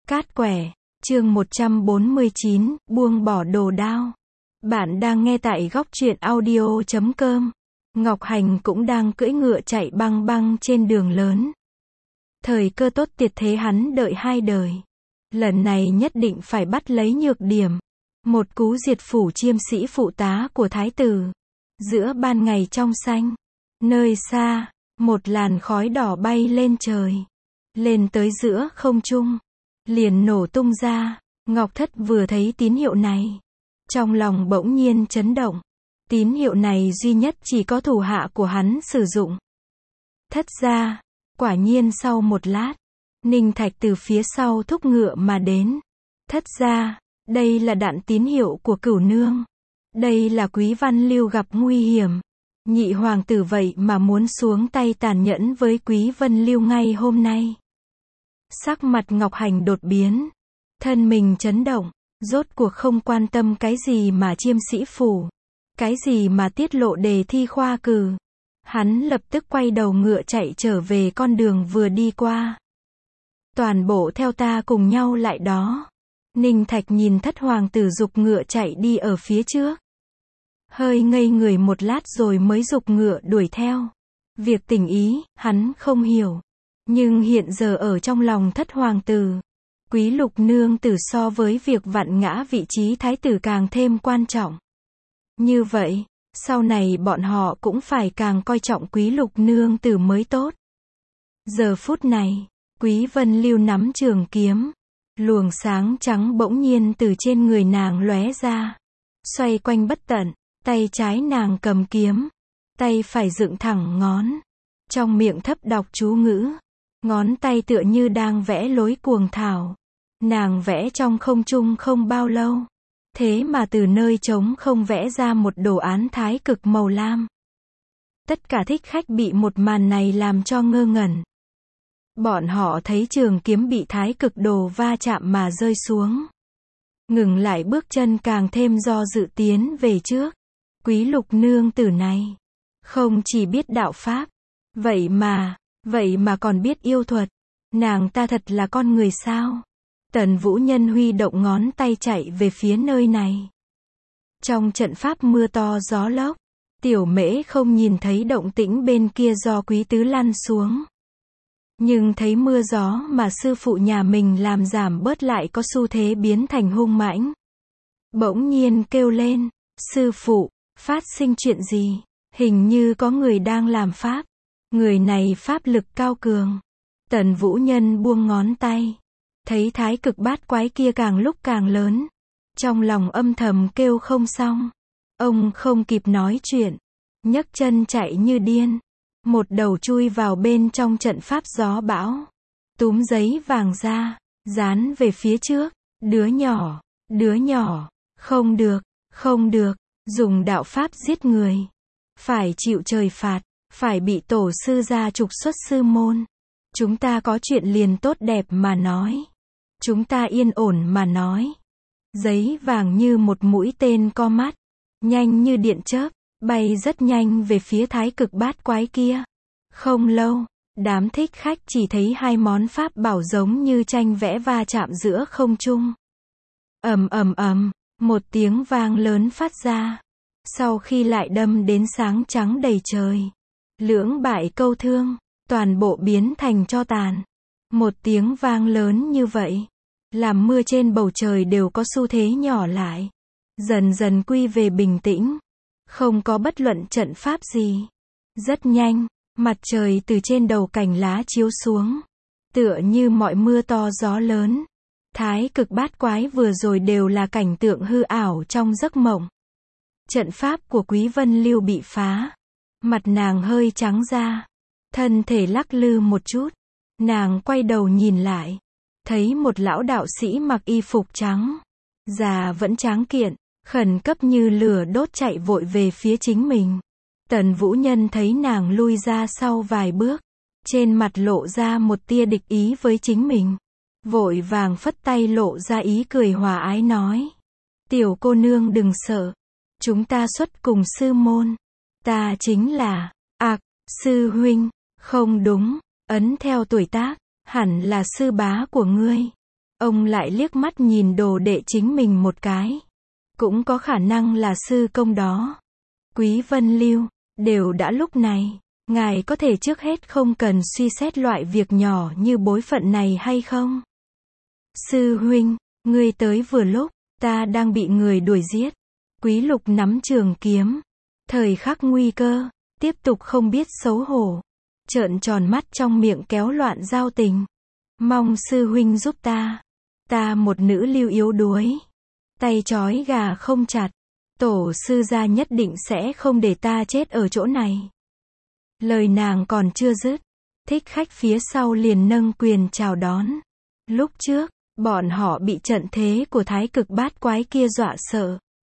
Cát quẻ, chương 149, buông bỏ đồ đao. Bạn đang nghe tại góc truyện audio.com. Ngọc Hành cũng đang cưỡi ngựa chạy băng băng trên đường lớn. Thời cơ tốt tuyệt thế hắn đợi 2 đời. Lần này nhất định phải bắt lấy nhược điểm. Một cú diệt phủ chiêm sĩ phụ tá của thái tử. Giữa ban ngày trong xanh. Nơi xa, một làn khói đỏ bay lên trời. Lên tới giữa không trung. Liền nổ tung ra. Ngọc Thất vừa thấy tín hiệu này. Trong lòng bỗng nhiên chấn động. Tín hiệu này duy nhất chỉ có thủ hạ của hắn sử dụng. Thất ra, quả nhiên sau một lát, Ninh Thạch từ phía sau thúc ngựa mà đến. Thất ra, đây là đạn tín hiệu của Cửu Nương. Đây là Quý Văn Lưu gặp nguy hiểm. Nhị hoàng tử vậy mà muốn xuống tay tàn nhẫn với Quý Vân Lưu ngay hôm nay. Sắc mặt Ngọc Hành đột biến. Thân mình chấn động. Rốt cuộc không quan tâm cái gì mà chiêm sĩ phủ. Cái gì mà tiết lộ đề thi khoa cử. Hắn lập tức quay đầu ngựa chạy trở về con đường vừa đi qua. Toàn bộ theo ta cùng nhau lại đó. Ninh Thạch nhìn thất hoàng tử giục ngựa chạy đi ở phía trước. Hơi ngây người một lát rồi mới giục ngựa đuổi theo. Việc tình ý, hắn không hiểu. Nhưng hiện giờ ở trong lòng thất hoàng tử, Quý Lục nương tử so với việc vặn ngã vị trí thái tử càng thêm quan trọng. Như vậy, sau này bọn họ cũng phải càng coi trọng Quý Lục nương tử mới tốt. Giờ phút này, Quý Vân Lưu nắm trường kiếm. Luồng sáng trắng bỗng nhiên từ trên người nàng lóe ra. Xoay quanh bất tận, tay trái nàng cầm kiếm. Tay phải dựng thẳng ngón. Trong miệng thấp đọc chú ngữ. Ngón tay tựa như đang vẽ lối cuồng thảo. Nàng vẽ trong không trung không bao lâu. Thế mà từ nơi trống không vẽ ra một đồ án thái cực màu lam. Tất cả thích khách bị một màn này làm cho ngơ ngẩn. Bọn họ thấy trường kiếm bị thái cực đồ va chạm mà rơi xuống. Ngừng lại bước chân càng thêm do dự tiến về trước. Quý Lục nương tử này không chỉ biết đạo pháp, vậy mà còn biết yêu thuật. Nàng ta thật là con người sao? Tần Vũ Nhân huy động ngón tay chạy về phía nơi này. Trong trận pháp mưa to gió lốc, Tiểu Mễ không nhìn thấy động tĩnh bên kia do Quý Tứ lăn xuống. Nhưng thấy mưa gió mà sư phụ nhà mình làm giảm bớt lại có xu thế biến thành hung mãnh. Bỗng nhiên kêu lên, sư phụ, phát sinh chuyện gì? Hình như có người đang làm pháp. Người này pháp lực cao cường. Tần Vũ Nhân buông ngón tay. Thấy thái cực bát quái kia càng lúc càng lớn. Trong lòng âm thầm kêu không xong. Ông không kịp nói chuyện. Nhấc chân chạy như điên. Một đầu chui vào bên trong trận pháp gió bão. Túm giấy vàng ra. Dán về phía trước. Đứa nhỏ. Không được. Dùng đạo pháp giết người. Phải chịu trời phạt. Phải bị tổ sư gia trục xuất sư môn. Chúng ta có chuyện liền tốt đẹp mà nói. Chúng ta yên ổn mà nói. Giấy vàng như một mũi tên co mắt. Nhanh như điện chớp. Bay rất nhanh về phía thái cực bát quái kia. Không lâu, đám thích khách chỉ thấy 2 món pháp bảo giống như tranh vẽ va chạm giữa không trung. Ầm, một tiếng vang lớn phát ra. Sau khi lại đâm đến sáng trắng đầy trời. Lưỡng bại câu thương, toàn bộ biến thành tro tàn. Một tiếng vang lớn như vậy, làm mưa trên bầu trời đều có xu thế nhỏ lại. Dần dần quy về bình tĩnh. Không có bất luận trận pháp gì. Rất nhanh, mặt trời từ trên đầu cành lá chiếu xuống. Tựa như mọi mưa to gió lớn. Thái cực bát quái vừa rồi đều là cảnh tượng hư ảo trong giấc mộng. Trận pháp của Quý Vân Lưu bị phá. Mặt nàng hơi trắng ra. Thân thể lắc lư một chút. Nàng quay đầu nhìn lại. Thấy một lão đạo sĩ mặc y phục trắng. Già vẫn tráng kiện. Khẩn cấp như lửa đốt chạy vội về phía chính mình. Tần Vũ Nhân thấy nàng lui ra sau vài bước. Trên mặt lộ ra một tia địch ý với chính mình. Vội vàng phất tay lộ ra ý cười hòa ái nói. Tiểu cô nương đừng sợ. Chúng ta xuất cùng sư môn. Ta chính là, sư huynh. Không đúng, ấn theo tuổi tác, hẳn là sư bá của ngươi. Ông lại liếc mắt nhìn đồ đệ chính mình một cái. Cũng có khả năng là sư công đó. Quý Vân Lưu, đều đã lúc này, ngài có thể trước hết không cần suy xét loại việc nhỏ như bối phận này hay không? Sư huynh, ngươi tới vừa lúc, ta đang bị người đuổi giết. Quý Lục nắm trường kiếm. Thời khắc nguy cơ, tiếp tục không biết xấu hổ. Trợn tròn mắt trong miệng kéo loạn giao tình. Mong sư huynh giúp ta. Ta một nữ lưu yếu đuối. Tay trói gà không chặt. Tổ sư gia nhất định sẽ không để ta chết ở chỗ này. Lời nàng còn chưa dứt. Thích khách phía sau liền nâng quyền chào đón. Lúc trước, bọn họ bị trận thế của thái cực bát quái kia dọa sợ.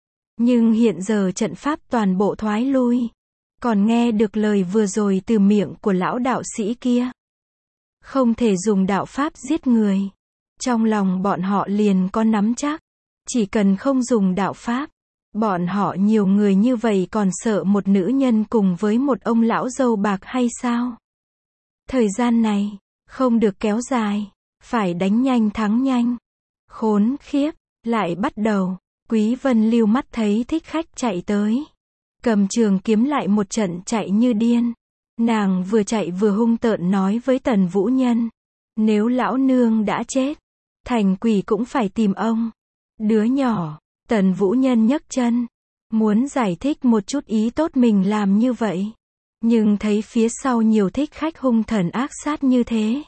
Nhưng hiện giờ trận pháp toàn bộ thoái lui. Còn nghe được lời vừa rồi từ miệng của lão đạo sĩ kia. Không thể dùng đạo pháp giết người. Trong lòng bọn họ liền có nắm chắc. Chỉ cần không dùng đạo pháp. Bọn họ nhiều người như vậy còn sợ một nữ nhân cùng với một ông lão râu bạc hay sao? Thời gian này, không được kéo dài. Phải đánh nhanh thắng nhanh. Khốn khiếp, lại bắt đầu. Quý Vân Lưu mắt thấy thích khách chạy tới. Cầm trường kiếm lại một trận chạy như điên. Nàng vừa chạy vừa hung tợn nói với Tần Vũ Nhân. Nếu lão nương đã chết, thành quỷ cũng phải tìm ông. Đứa nhỏ, Tần Vũ Nhân nhấc chân. Muốn giải thích một chút ý tốt mình làm như vậy. Nhưng thấy phía sau nhiều thích khách hung thần ác sát như thế.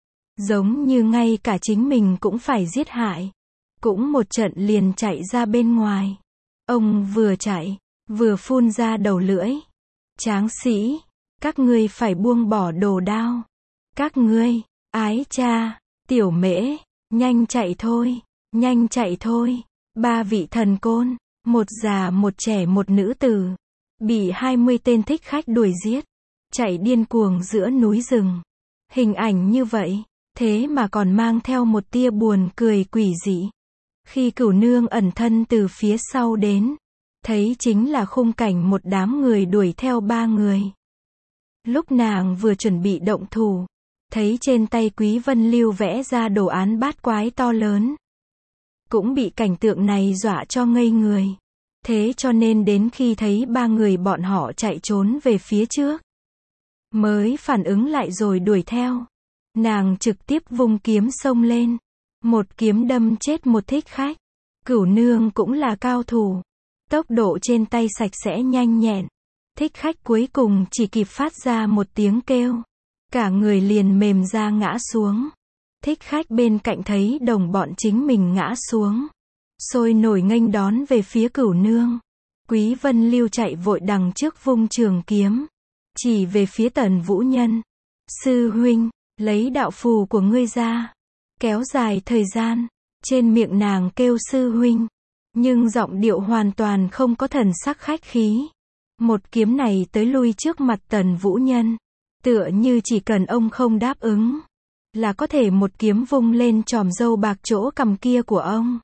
Giống như ngay cả chính mình cũng phải giết hại. Cũng một trận liền chạy ra bên ngoài. Ông vừa chạy, vừa phun ra đầu lưỡi. Tráng sĩ, các ngươi phải buông bỏ đồ đao. Các ngươi, ái cha, tiểu mễ, nhanh chạy thôi, nhanh chạy thôi. 3 vị thần côn, một già một trẻ một nữ tử. Bị 20 tên thích khách đuổi giết. Chạy điên cuồng giữa núi rừng. Hình ảnh như vậy, thế mà còn mang theo một tia buồn cười quỷ dị. Khi Cửu Nương ẩn thân từ phía sau đến, thấy chính là khung cảnh một đám người đuổi theo 3 người. Lúc nàng vừa chuẩn bị động thủ, thấy trên tay Quý Vân Lưu vẽ ra đồ án bát quái to lớn. Cũng bị cảnh tượng này dọa cho ngây người. Thế cho nên đến khi thấy 3 người bọn họ chạy trốn về phía trước, mới phản ứng lại rồi đuổi theo. Nàng trực tiếp vung kiếm xông lên. Một kiếm đâm chết một thích khách. Cửu Nương cũng là cao thủ. Tốc độ trên tay sạch sẽ nhanh nhẹn. Thích khách cuối cùng chỉ kịp phát ra một tiếng kêu. Cả người liền mềm ra ngã xuống. Thích khách bên cạnh thấy đồng bọn chính mình ngã xuống. Sôi nổi nghênh đón về phía Cửu Nương. Quý Vân Lưu chạy vội đằng trước vung trường kiếm. Chỉ về phía Tần Vũ Nhân. Sư huynh, lấy đạo phù của ngươi ra. Kéo dài thời gian. Trên miệng nàng kêu sư huynh. Nhưng giọng điệu hoàn toàn không có thần sắc khách khí. Một kiếm này tới lui trước mặt Tần Vũ Nhân. Tựa như chỉ cần ông không đáp ứng. Là có thể một kiếm vung lên chòm râu bạc chỗ cằm kia của ông.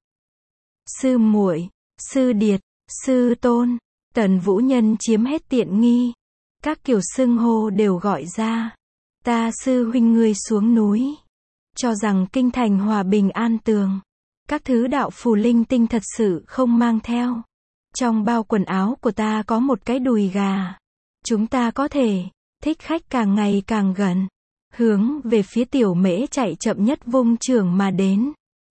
Sư muội, sư điệt, sư tôn. Tần Vũ Nhân chiếm hết tiện nghi. Các kiểu xưng hô đều gọi ra. Ta sư huynh ngươi xuống núi. Cho rằng kinh thành hòa bình an tường. Các thứ đạo phù linh tinh thật sự không mang theo. Trong bao quần áo của ta có một cái đùi gà. Chúng ta có thể. Thích khách càng ngày càng gần. Hướng về phía tiểu mễ chạy chậm nhất vung trường mà đến.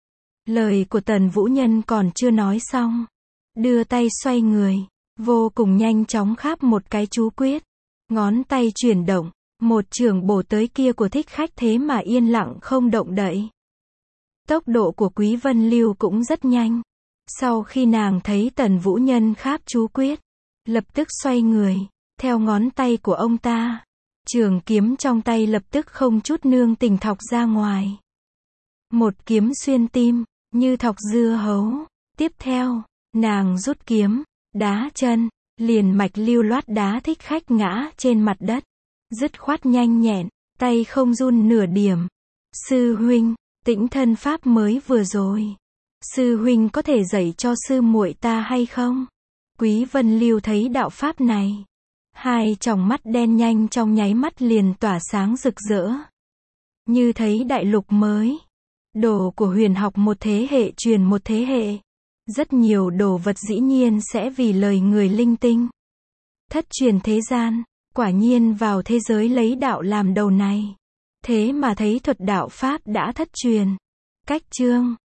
Lời của Tần Vũ Nhân còn chưa nói xong. Đưa tay xoay người. Vô cùng nhanh chóng kháp một cái chú quyết. Ngón tay chuyển động. Một trường bổ tới kia của thích khách thế mà yên lặng không động đậy. Tốc độ của Quý Vân Lưu cũng rất nhanh. Sau khi nàng thấy Tần Vũ Nhân kháp chú quyết, lập tức xoay người, theo ngón tay của ông ta. Trường kiếm trong tay lập tức không chút nương tình thọc ra ngoài. Một kiếm xuyên tim, như thọc dưa hấu. Tiếp theo, nàng rút kiếm, đá chân, liền mạch lưu loát đá thích khách ngã trên mặt đất. Dứt khoát nhanh nhẹn, tay không run nửa điểm. Sư huynh, tĩnh thân pháp mới vừa rồi. Sư huynh có thể dạy cho sư muội ta hay không? Quý Vân Lưu thấy đạo pháp này. Hai tròng mắt đen nhanh trong nháy mắt liền tỏa sáng rực rỡ. Như thấy đại lục mới. Đồ của huyền học một thế hệ truyền một thế hệ. Rất nhiều đồ vật dĩ nhiên sẽ vì lời người linh tinh. Thất truyền thế gian, quả nhiên vào thế giới lấy đạo làm đầu này. Thế mà thấy thuật đạo Pháp đã thất truyền. Cách chương